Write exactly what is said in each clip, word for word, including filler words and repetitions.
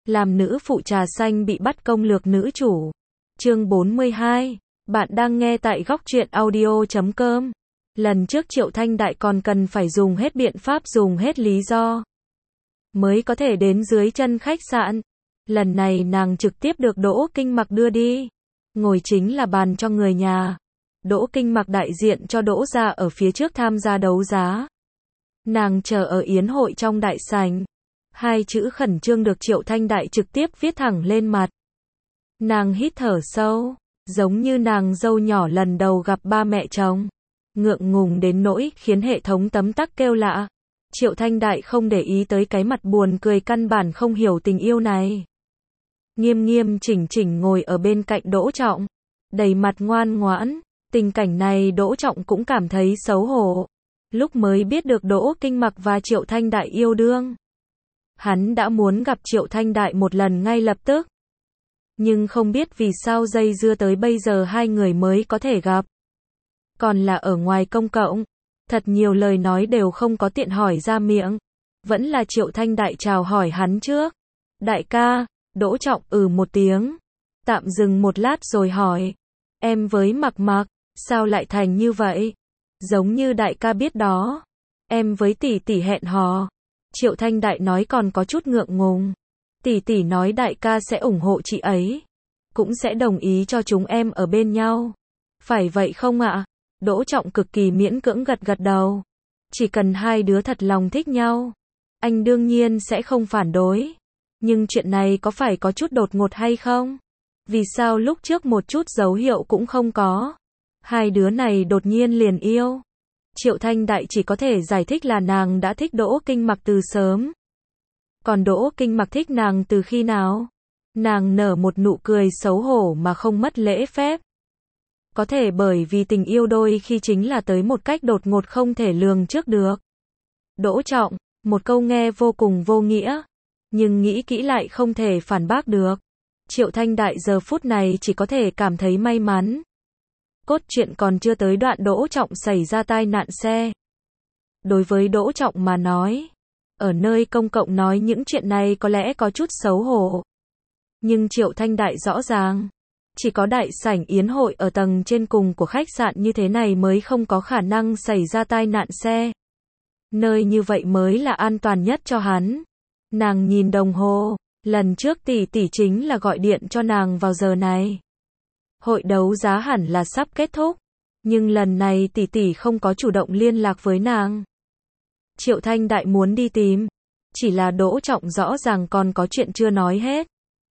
Làm nữ phụ trà xanh bị bắt công lược nữ chủ. Chương bốn mươi hai. Bạn đang nghe tại góc truyện audio chấm com. Lần trước Triệu Thanh Đại còn cần phải dùng hết biện pháp, dùng hết lý do mới có thể đến dưới chân khách sạn. Lần này nàng trực tiếp được Đỗ Kinh Mặc đưa đi. Ngồi chính là bàn cho người nhà. Đỗ Kinh Mặc đại diện cho Đỗ gia ở phía trước tham gia đấu giá. Nàng chờ ở yến hội trong đại sảnh. Hai chữ khẩn trương được Triệu Thanh Đại trực tiếp viết thẳng lên mặt. Nàng hít thở sâu, giống như nàng dâu nhỏ lần đầu gặp ba mẹ chồng. Ngượng ngùng đến nỗi khiến hệ thống tấm tắc kêu lạ. Triệu Thanh Đại không để ý tới cái mặt buồn cười căn bản không hiểu tình yêu này. Nghiêm nghiêm chỉnh chỉnh ngồi ở bên cạnh Đỗ Trọng, đầy mặt ngoan ngoãn. Tình cảnh này Đỗ Trọng cũng cảm thấy xấu hổ. Lúc mới biết được Đỗ Kinh Mặc và Triệu Thanh Đại yêu đương, hắn đã muốn gặp Triệu Thanh Đại một lần ngay lập tức. Nhưng không biết vì sao dây dưa tới bây giờ hai người mới có thể gặp. Còn là ở ngoài công cộng, thật nhiều lời nói đều không có tiện hỏi ra miệng. Vẫn là Triệu Thanh Đại chào hỏi hắn trước. Đại ca. Đỗ Trọng ừ một tiếng. Tạm dừng một lát rồi hỏi. Em với Mặc Mặc, sao lại thành như vậy? Giống như đại ca biết đó. Em với tỷ tỷ hẹn hò. Triệu Thanh Đại nói còn có chút ngượng ngùng. Tỷ tỷ nói đại ca sẽ ủng hộ chị ấy. Cũng sẽ đồng ý cho chúng em ở bên nhau. Phải vậy không ạ? Đỗ Trọng cực kỳ miễn cưỡng gật gật đầu. Chỉ cần hai đứa thật lòng thích nhau, anh đương nhiên sẽ không phản đối. Nhưng chuyện này có phải có chút đột ngột hay không? Vì sao lúc trước một chút dấu hiệu cũng không có? Hai đứa này đột nhiên liền yêu. Triệu Thanh Đại chỉ có thể giải thích là nàng đã thích Đỗ Kinh Mặc từ sớm. Còn Đỗ Kinh Mặc thích nàng từ khi nào? Nàng nở một nụ cười xấu hổ mà không mất lễ phép. Có thể bởi vì tình yêu đôi khi chính là tới một cách đột ngột không thể lường trước được. Đỗ Trọng, một câu nghe vô cùng vô nghĩa, nhưng nghĩ kỹ lại không thể phản bác được. Triệu Thanh Đại giờ phút này chỉ có thể cảm thấy may mắn. Cốt truyện còn chưa tới đoạn Đỗ Trọng xảy ra tai nạn xe. Đối với Đỗ Trọng mà nói, ở nơi công cộng nói những chuyện này có lẽ có chút xấu hổ. Nhưng Triệu Thanh Đại rõ ràng, chỉ có đại sảnh yến hội ở tầng trên cùng của khách sạn như thế này mới không có khả năng xảy ra tai nạn xe. Nơi như vậy mới là an toàn nhất cho hắn. Nàng nhìn đồng hồ, lần trước tỷ tỷ chính là gọi điện cho nàng vào giờ này. Hội đấu giá hẳn là sắp kết thúc, nhưng lần này tỷ tỷ không có chủ động liên lạc với nàng. Triệu Thanh Đại muốn đi tìm, chỉ là Đỗ Trọng rõ ràng còn có chuyện chưa nói hết.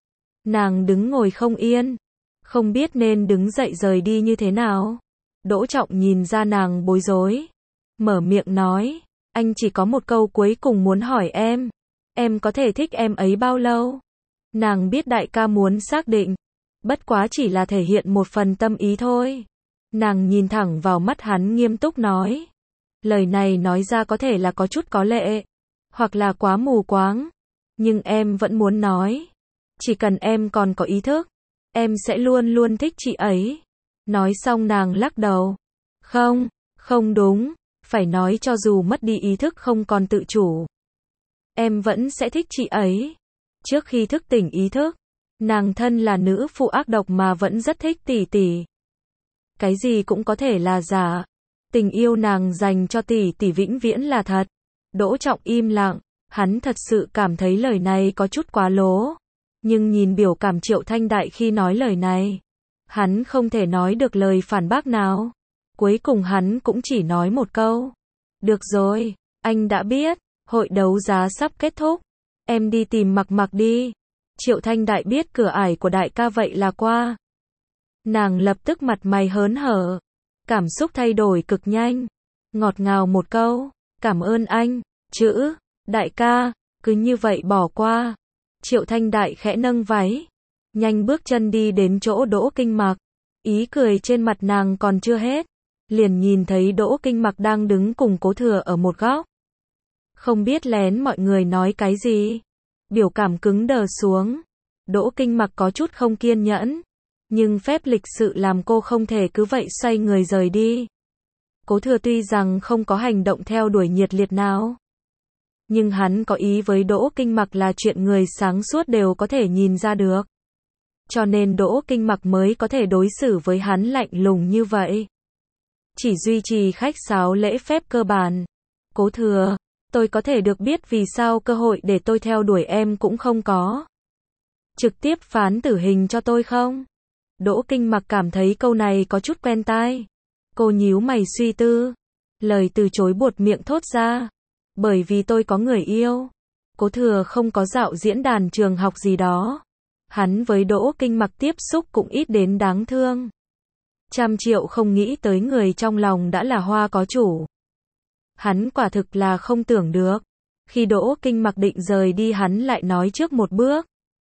Nàng đứng ngồi không yên, không biết nên đứng dậy rời đi như thế nào. Đỗ Trọng nhìn ra nàng bối rối, mở miệng nói, anh chỉ có một câu cuối cùng muốn hỏi em. Em có thể thích em ấy bao lâu? Nàng biết đại ca muốn xác định, bất quá chỉ là thể hiện một phần tâm ý thôi. Nàng nhìn thẳng vào mắt hắn nghiêm túc nói. Lời này nói ra có thể là có chút có lệ, hoặc là quá mù quáng. Nhưng em vẫn muốn nói. Chỉ cần em còn có ý thức, em sẽ luôn luôn thích chị ấy. Nói xong nàng lắc đầu. Không, không đúng. Phải nói cho dù mất đi ý thức không còn tự chủ, em vẫn sẽ thích chị ấy. Trước khi thức tỉnh ý thức, nàng thân là nữ phụ ác độc mà vẫn rất thích tỷ tỷ. Cái gì cũng có thể là giả. Tình yêu nàng dành cho tỷ tỷ vĩnh viễn là thật. Đỗ Trọng im lặng, hắn thật sự cảm thấy lời này có chút quá lố. Nhưng nhìn biểu cảm Triệu Thanh Đại khi nói lời này, hắn không thể nói được lời phản bác nào. Cuối cùng hắn cũng chỉ nói một câu. Được rồi, anh đã biết, hội đấu giá sắp kết thúc. Em đi tìm Mặc Mặc đi. Triệu Thanh Đại biết cửa ải của đại ca vậy là qua. Nàng lập tức mặt mày hớn hở. Cảm xúc thay đổi cực nhanh. Ngọt ngào một câu. Cảm ơn anh. Chữ, đại ca, cứ như vậy bỏ qua. Triệu Thanh Đại khẽ nâng váy. Nhanh bước chân đi đến chỗ Đỗ Kinh Mặc. Ý cười trên mặt nàng còn chưa hết. Liền nhìn thấy Đỗ Kinh Mặc đang đứng cùng Cố Thừa ở một góc. Không biết lén mọi người nói cái gì. Biểu cảm cứng đờ xuống. Đỗ Kinh Mặc có chút không kiên nhẫn. Nhưng phép lịch sự làm cô không thể cứ vậy xoay người rời đi. Cố Thừa tuy rằng không có hành động theo đuổi nhiệt liệt nào, Nhưng hắn có ý với Đỗ Kinh Mặc là chuyện người sáng suốt đều có thể nhìn ra được. Cho nên Đỗ Kinh Mặc mới có thể đối xử với hắn lạnh lùng như vậy. Chỉ duy trì khách sáo lễ phép cơ bản. Cố Thừa, tôi có thể được biết vì sao cơ hội để tôi theo đuổi em cũng không có. Trực tiếp phán tử hình cho tôi không? Đỗ Kinh Mặc cảm thấy câu này có chút quen tai. Cô nhíu mày suy tư. Lời từ chối buột miệng thốt ra. Bởi vì tôi có người yêu. Cố Thừa không có dạo diễn đàn trường học gì đó. Hắn với Đỗ Kinh Mặc tiếp xúc cũng ít đến đáng thương. Trăm triệu không nghĩ tới người trong lòng đã là hoa có chủ. Hắn quả thực là không tưởng được. Khi Đỗ Kinh Mặc định rời đi hắn lại nói trước một bước.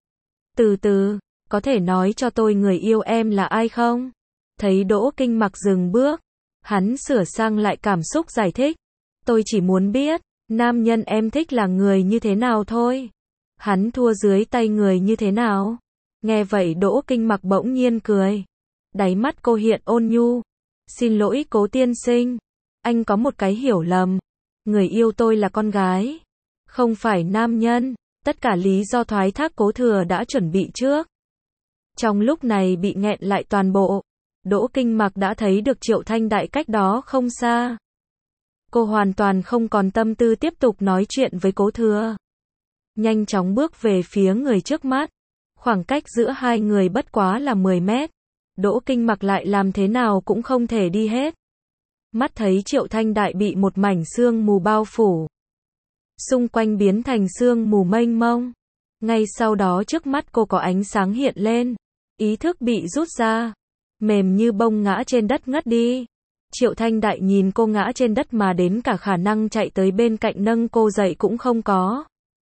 Từ từ, có thể nói cho tôi người yêu em là ai không? Thấy Đỗ Kinh Mặc dừng bước. Hắn sửa sang lại cảm xúc giải thích. Tôi chỉ muốn biết, nam nhân em thích là người như thế nào thôi. Hắn thua dưới tay người như thế nào? Nghe vậy Đỗ Kinh Mặc bỗng nhiên cười. Đáy mắt cô hiện ôn nhu. Xin lỗi Cố tiên sinh. Anh có một cái hiểu lầm. Người yêu tôi là con gái. Không phải nam nhân. Tất cả lý do thoái thác Cố Thừa đã chuẩn bị trước. Trong lúc này bị nghẹn lại toàn bộ. Đỗ Kinh Mặc đã thấy được Triệu Thanh Đại cách đó không xa. Cô hoàn toàn không còn tâm tư tiếp tục nói chuyện với Cố Thừa. Nhanh chóng bước về phía người trước mắt. Khoảng cách giữa hai người bất quá là mười mét. Đỗ Kinh Mặc lại làm thế nào cũng không thể đi hết. Mắt thấy Triệu Thanh Đại bị một mảnh sương mù bao phủ. Xung quanh biến thành sương mù mênh mông. Ngay sau đó trước mắt cô có ánh sáng hiện lên. Ý thức bị rút ra. Mềm như bông ngã trên đất ngất đi. Triệu Thanh Đại nhìn cô ngã trên đất mà đến cả khả năng chạy tới bên cạnh nâng cô dậy cũng không có.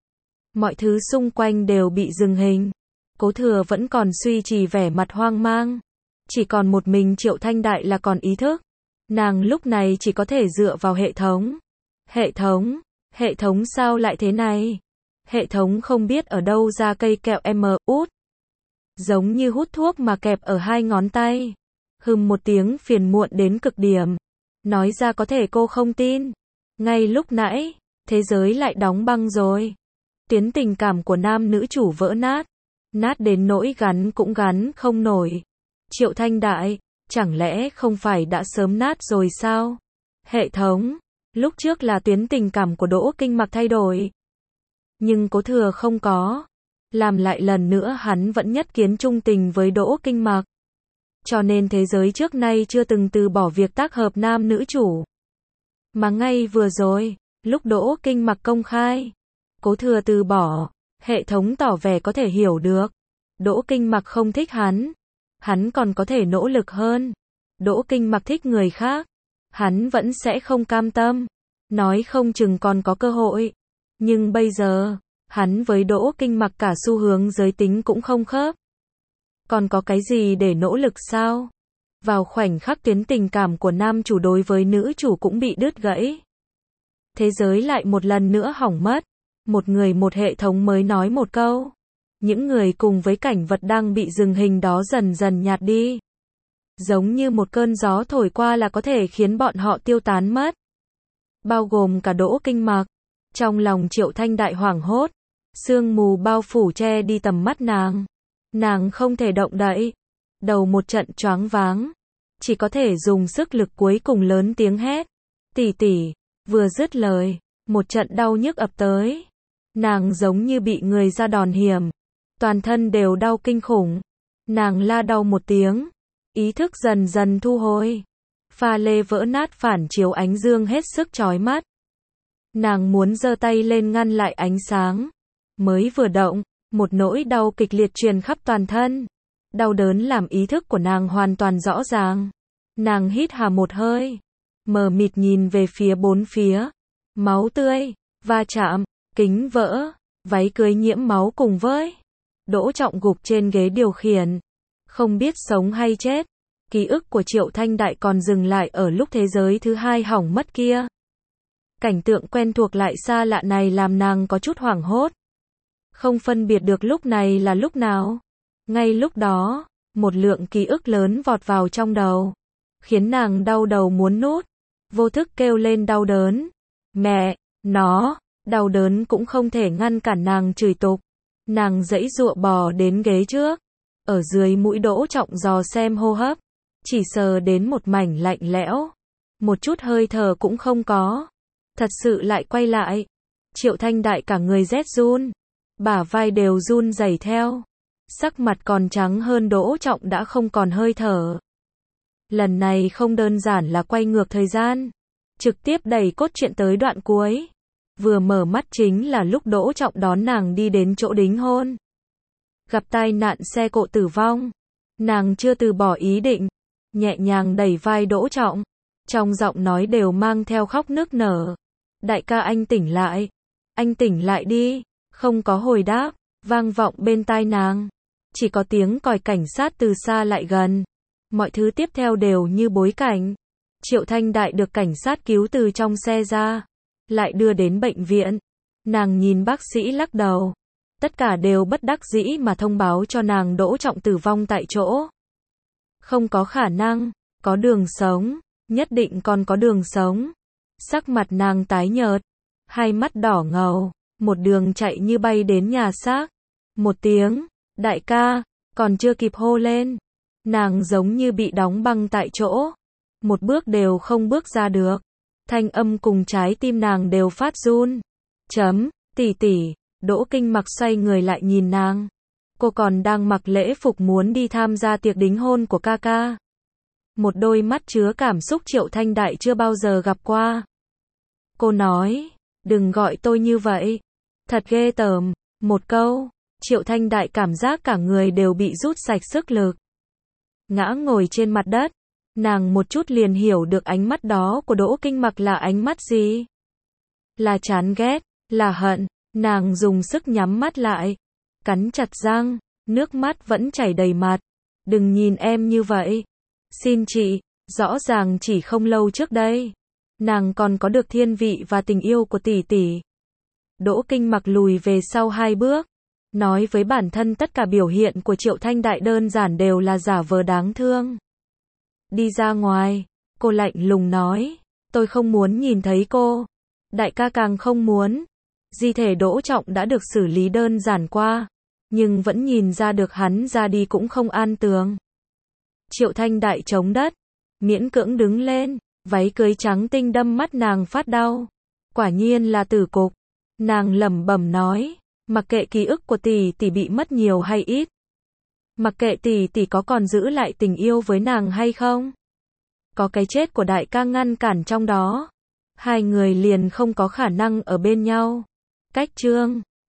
Mọi thứ xung quanh đều bị dừng hình. Cố Thừa vẫn còn duy trì vẻ mặt hoang mang. Chỉ còn một mình Triệu Thanh Đại là còn ý thức. Nàng lúc này chỉ có thể dựa vào hệ thống. Hệ thống, hệ thống sao lại thế này? Hệ thống không biết ở đâu ra cây kẹo M út. Giống như hút thuốc mà kẹp ở hai ngón tay. Hừm một tiếng phiền muộn đến cực điểm. Nói ra có thể cô không tin. Ngay lúc nãy, thế giới lại đóng băng rồi. Tuyến tình cảm của nam nữ chủ vỡ nát. Nát đến nỗi gắn cũng gắn không nổi. Triệu Thanh Đại, chẳng lẽ không phải đã sớm nát rồi sao? Hệ thống, lúc trước là tuyến tình cảm của Đỗ Kinh Mặc thay đổi. Nhưng Cố Thừa không có. Làm lại lần nữa hắn vẫn nhất kiến trung tình với Đỗ Kinh Mặc. Cho nên thế giới trước nay chưa từng từ bỏ việc tác hợp nam nữ chủ. Mà ngay vừa rồi, lúc Đỗ Kinh Mặc công khai, Cố Thừa từ bỏ, hệ thống tỏ vẻ có thể hiểu được. Đỗ Kinh Mặc không thích hắn. Hắn còn có thể nỗ lực hơn. Đỗ Kinh Mặc thích người khác. Hắn vẫn sẽ không cam tâm. Nói không chừng còn có cơ hội. Nhưng bây giờ, hắn với Đỗ Kinh Mặc cả xu hướng giới tính cũng không khớp. Còn có cái gì để nỗ lực sao? Vào khoảnh khắc tuyến tình cảm của nam chủ đối với nữ chủ cũng bị đứt gãy. Thế giới lại một lần nữa hỏng mất. Một người một hệ thống mới nói một câu. Những người cùng với cảnh vật đang bị dừng hình đó dần dần nhạt đi. Giống như một cơn gió thổi qua là có thể khiến bọn họ tiêu tán mất. Bao gồm cả Đỗ Kinh Mặc. Trong lòng Triệu Thanh Đại hoảng hốt. Sương mù bao phủ che đi tầm mắt nàng. Nàng không thể động đậy. Đầu một trận choáng váng. Chỉ có thể dùng sức lực cuối cùng lớn tiếng hét. Tỷ tỷ, vừa dứt lời. Một trận đau nhức ập tới. Nàng giống như bị người ra đòn hiểm. Toàn thân đều đau kinh khủng. Nàng la đau một tiếng. Ý thức dần dần thu hồi. Pha lê vỡ nát phản chiếu ánh dương hết sức chói mắt. Nàng muốn giơ tay lên ngăn lại ánh sáng. Mới vừa động, một nỗi đau kịch liệt truyền khắp toàn thân. Đau đớn làm ý thức của nàng hoàn toàn rõ ràng. Nàng hít hà một hơi. Mờ mịt nhìn về phía bốn phía. Máu tươi, va chạm, kính vỡ, váy cưới nhiễm máu cùng với Đỗ Trọng gục trên ghế điều khiển. Không biết sống hay chết. Ký ức của Triệu Thanh Đại còn dừng lại ở lúc thế giới thứ hai hỏng mất kia. Cảnh tượng quen thuộc lại xa lạ này làm nàng có chút hoảng hốt. Không phân biệt được lúc này là lúc nào. Ngay lúc đó, một lượng ký ức lớn vọt vào trong đầu. Khiến nàng đau đầu muốn nút. Vô thức kêu lên đau đớn. Mẹ, nó, Đau đớn cũng không thể ngăn cản nàng chửi tục. Nàng giãy giụa bò đến ghế trước. Ở dưới mũi Đỗ Trọng dò xem hô hấp. Chỉ sờ đến một mảnh lạnh lẽo. Một chút hơi thở cũng không có. Thật sự lại quay lại. Triệu Thanh Đại cả người rét run. Bả vai đều run rẩy theo. Sắc mặt còn trắng hơn Đỗ Trọng đã không còn hơi thở. Lần này không đơn giản là quay ngược thời gian. Trực tiếp đẩy cốt truyện tới đoạn cuối. Vừa mở mắt chính là lúc Đỗ Trọng đón nàng đi đến chỗ đính hôn. Gặp tai nạn xe cộ tử vong. Nàng chưa từ bỏ ý định. Nhẹ nhàng đẩy vai Đỗ Trọng. Trong giọng nói đều mang theo khóc nức nở. Đại ca anh tỉnh lại. Anh tỉnh lại đi. Không có hồi đáp. Vang vọng bên tai nàng. Chỉ có tiếng còi cảnh sát từ xa lại gần. Mọi thứ tiếp theo đều như bối cảnh. Triệu Thanh Đại được cảnh sát cứu từ trong xe ra. Lại đưa đến bệnh viện. Nàng nhìn bác sĩ lắc đầu. Tất cả đều bất đắc dĩ mà thông báo cho nàng Đỗ Trọng tử vong tại chỗ. Không có khả năng. Có đường sống. Nhất định còn có đường sống. Sắc mặt nàng tái nhợt. Hai mắt đỏ ngầu. Một đường chạy như bay đến nhà xác. Một tiếng. Đại ca. Còn chưa kịp hô lên. Nàng giống như bị đóng băng tại chỗ. Một bước đều không bước ra được. Thanh âm cùng trái tim nàng đều phát run. Chấm, tỷ tỷ. Đỗ Kinh Mặc xoay người lại nhìn nàng. Cô còn đang mặc lễ phục muốn đi tham gia tiệc đính hôn của ca ca. Một đôi mắt chứa cảm xúc Triệu Thanh Đại chưa bao giờ gặp qua. Cô nói, đừng gọi tôi như vậy. Thật ghê tởm. Một câu, Triệu Thanh Đại cảm giác cả người đều bị rút sạch sức lực. Ngã ngồi trên mặt đất. Nàng một chút liền hiểu được ánh mắt đó của Đỗ Kinh Mặc là ánh mắt gì. Là chán ghét, là hận. Nàng dùng sức nhắm mắt lại. Cắn chặt răng, nước mắt vẫn chảy đầy mặt. Đừng nhìn em như vậy. Xin chị, rõ ràng chỉ không lâu trước đây. Nàng còn có được thiên vị và tình yêu của tỷ tỷ. Đỗ Kinh Mặc lùi về sau hai bước. Nói với bản thân tất cả biểu hiện của Triệu Thanh Đại đơn giản đều là giả vờ đáng thương. Đi ra ngoài, cô lạnh lùng nói. Tôi không muốn nhìn thấy cô. Đại ca càng không muốn. Di thể Đỗ Trọng đã được xử lý đơn giản qua. Nhưng vẫn nhìn ra được hắn ra đi cũng không an tường. Triệu Thanh Đại chống đất. Miễn cưỡng đứng lên. Váy cưới trắng tinh đâm mắt nàng phát đau. Quả nhiên là tử cục. Nàng lẩm bẩm nói. Mặc kệ ký ức của tỷ tỷ bị mất nhiều hay ít. Mặc kệ tỷ tỷ có còn giữ lại tình yêu với nàng hay không. Có cái chết của đại ca ngăn cản trong đó. Hai người liền không có khả năng ở bên nhau. Cách chương